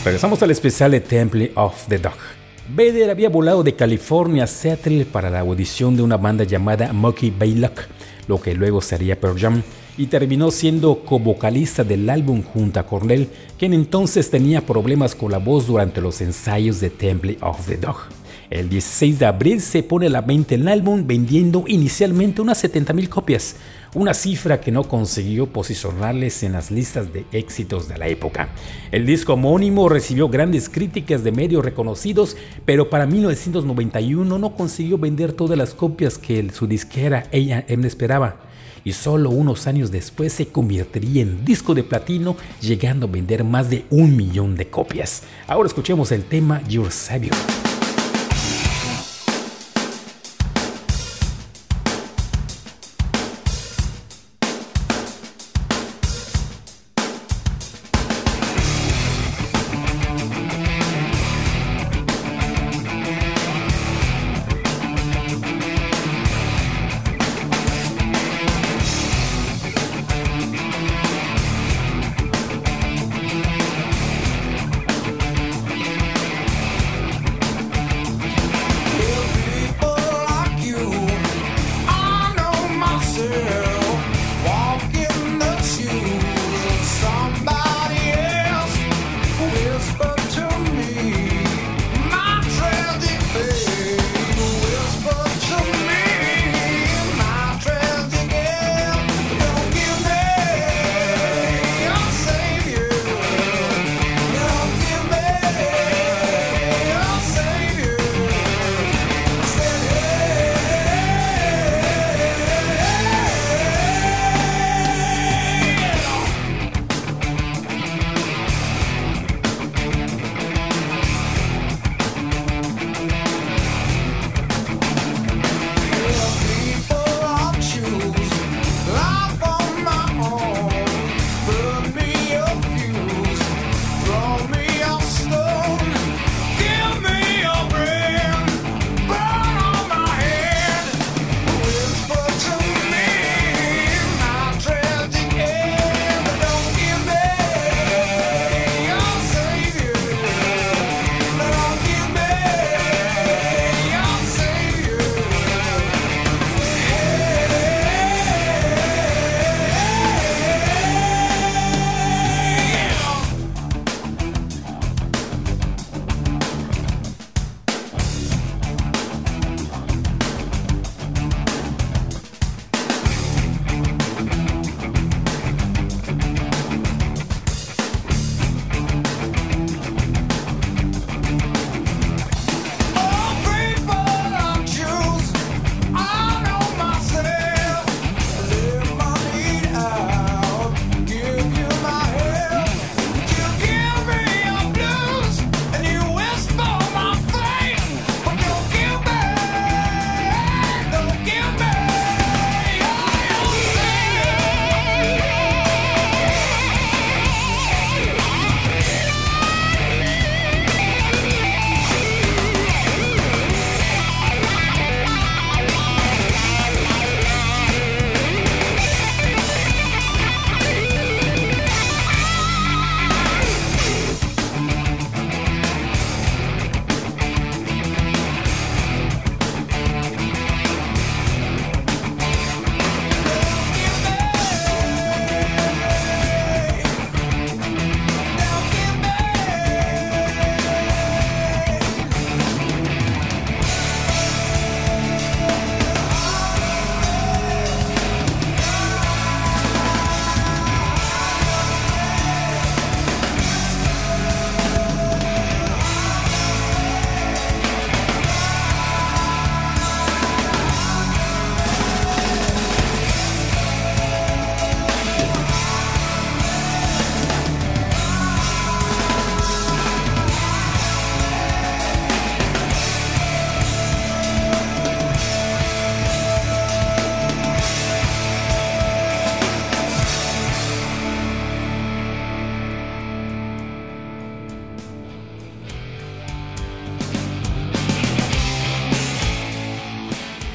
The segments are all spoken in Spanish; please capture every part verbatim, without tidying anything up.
Regresamos al especial de Temple of the Dog. Vedder había volado de California a Seattle para la audición de una banda llamada Monkey Baylock, lo que luego sería Pearl Jam, y terminó siendo co-vocalista del álbum junto a Cornell, quien entonces tenía problemas con la voz durante los ensayos de Temple of the Dog. El dieciséis de abril se pone a la venta el álbum, vendiendo inicialmente unas setenta mil copias, una cifra que no consiguió posicionarles en las listas de éxitos de la época. El disco homónimo recibió grandes críticas de medios reconocidos, pero para mil novecientos noventa y uno no consiguió vender todas las copias que su disquera A and M esperaba, y solo unos años después se convertiría en disco de platino, llegando a vender más de un millón de copias. Ahora escuchemos el tema Your Savior.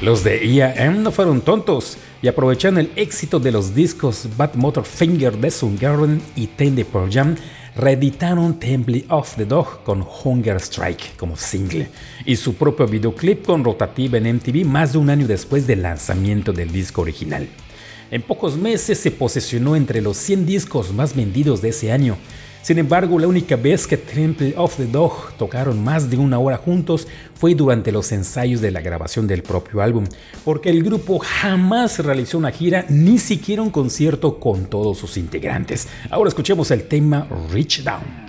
Los de E A M no fueron tontos y aprovecharon el éxito de los discos Bad Motorfinger de Soundgarden y Ten de Pearl Jam, reeditaron Temple of the Dog con Hunger Strike como single y su propio videoclip con rotativa en M T V más de un año después del lanzamiento del disco original. En pocos meses se posicionó entre los cien discos más vendidos de ese año. Sin embargo, la única vez que Temple of the Dog tocaron más de una hora juntos fue durante los ensayos de la grabación del propio álbum, porque el grupo jamás realizó una gira, ni siquiera un concierto con todos sus integrantes. Ahora escuchemos el tema Reach Down.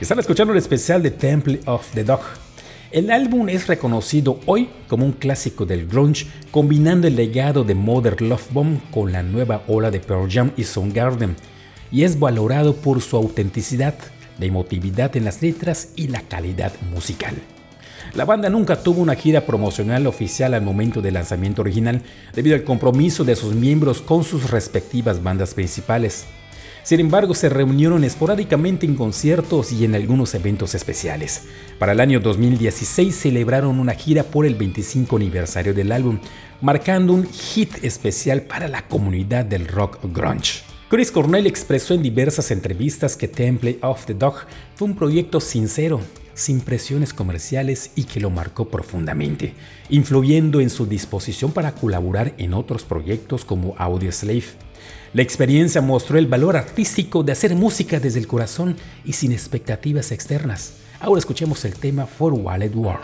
Están escuchando el especial de Temple of the Dog. El álbum es reconocido hoy como un clásico del grunge, combinando el legado de Mother Love Bone con la nueva ola de Pearl Jam y Soundgarden, y es valorado por su autenticidad, la emotividad en las letras y la calidad musical. La banda nunca tuvo una gira promocional oficial al momento del lanzamiento original, debido al compromiso de sus miembros con sus respectivas bandas principales. Sin embargo, se reunieron esporádicamente en conciertos y en algunos eventos especiales. Para el año dos mil dieciséis celebraron una gira por el veinticinco aniversario del álbum, marcando un hit especial para la comunidad del rock grunge. Chris Cornell expresó en diversas entrevistas que Temple of the Dog fue un proyecto sincero, sin presiones comerciales y que lo marcó profundamente, influyendo en su disposición para colaborar en otros proyectos como Audioslave. La experiencia mostró el valor artístico de hacer música desde el corazón y sin expectativas externas. Ahora escuchemos el tema For Wallet War.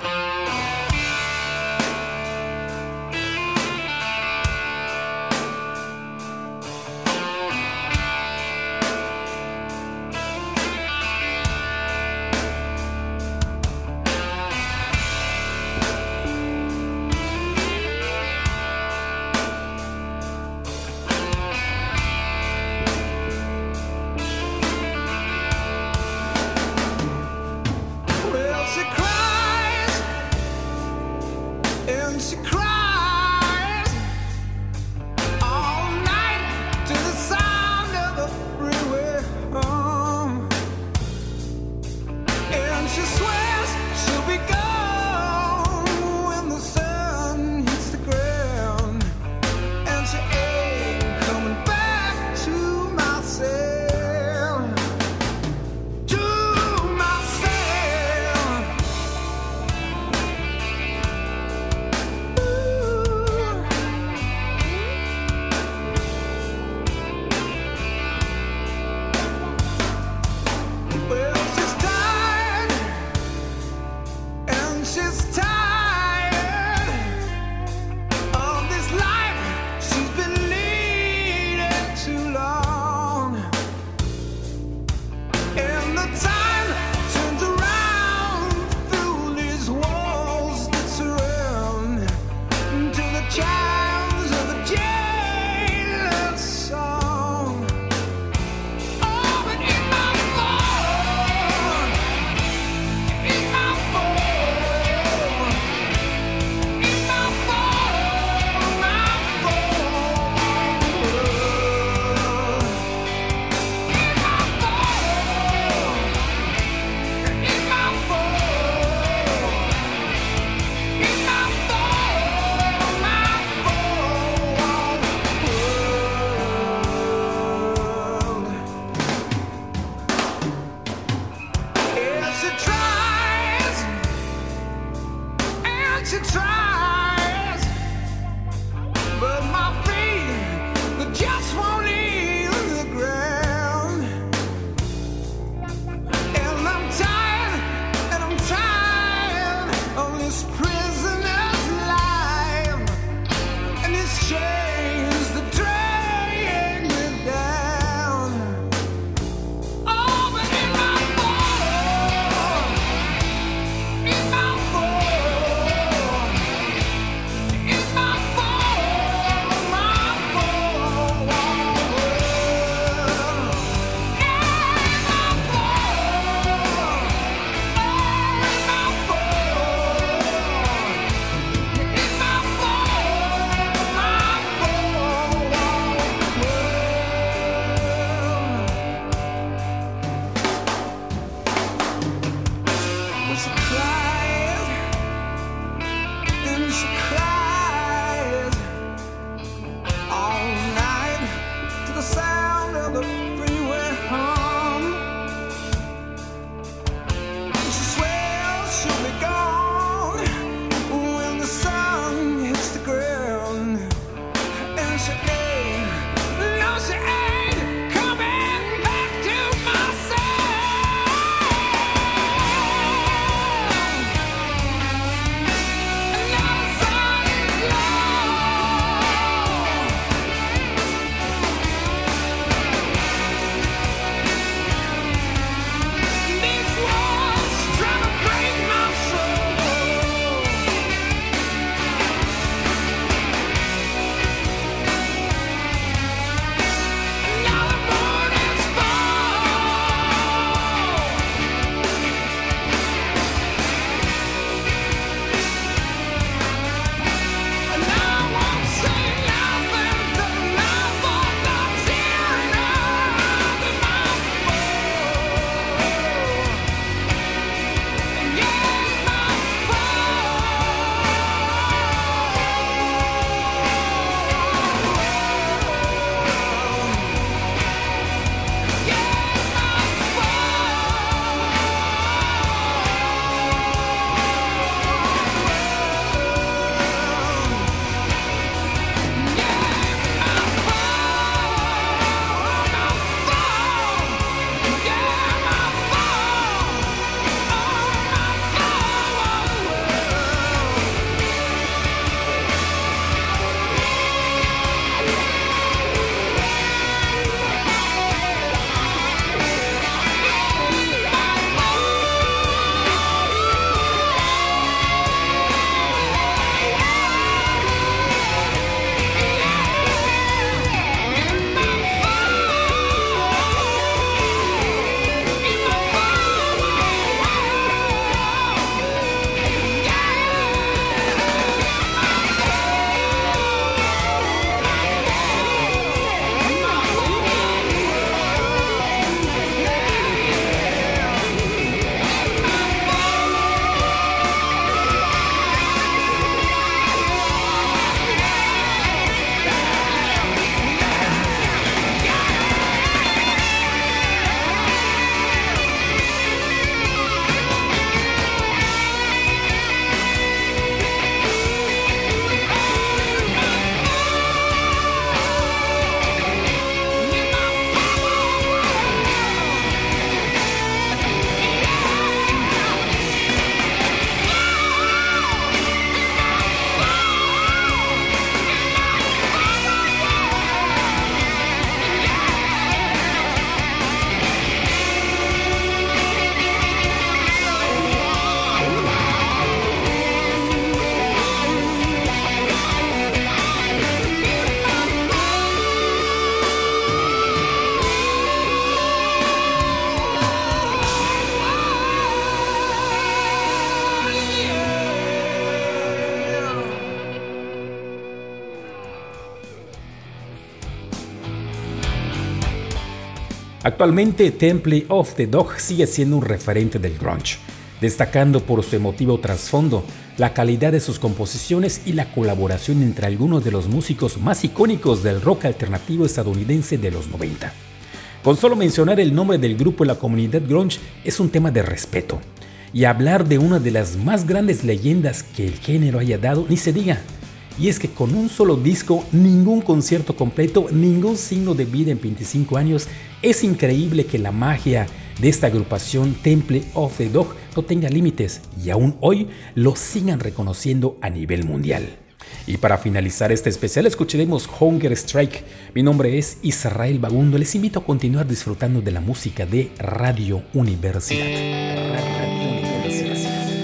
Actualmente, Temple of the Dog sigue siendo un referente del grunge, destacando por su emotivo trasfondo, la calidad de sus composiciones y la colaboración entre algunos de los músicos más icónicos del rock alternativo estadounidense de los noventa. Con solo mencionar el nombre del grupo en la comunidad grunge es un tema de respeto, y hablar de una de las más grandes leyendas que el género haya dado ni se diga. Y es que con un solo disco, ningún concierto completo, ningún signo de vida en veinticinco años, es increíble que la magia de esta agrupación Temple of the Dog no tenga límites y aún hoy lo sigan reconociendo a nivel mundial. Y para finalizar este especial escucharemos Hunger Strike. Mi nombre es Israel Bagundo, les invito a continuar disfrutando de la música de Radio Universidad. Radio Universidad.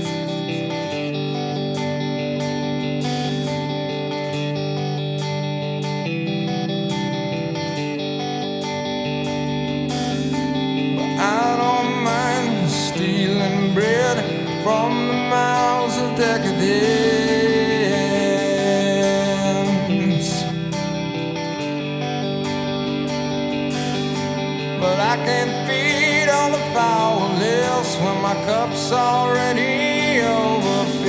From the mouths of decadence, but I can't feed all the powerless when my cup's already overfilled.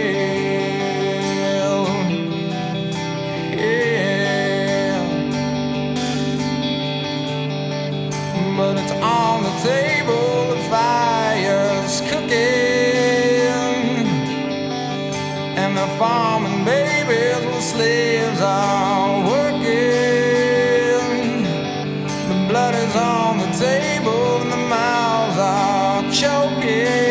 Yeah, but it's on the table, the fire's cooking. The farming babies with slaves are working. The blood is on the table and the mouths are choking.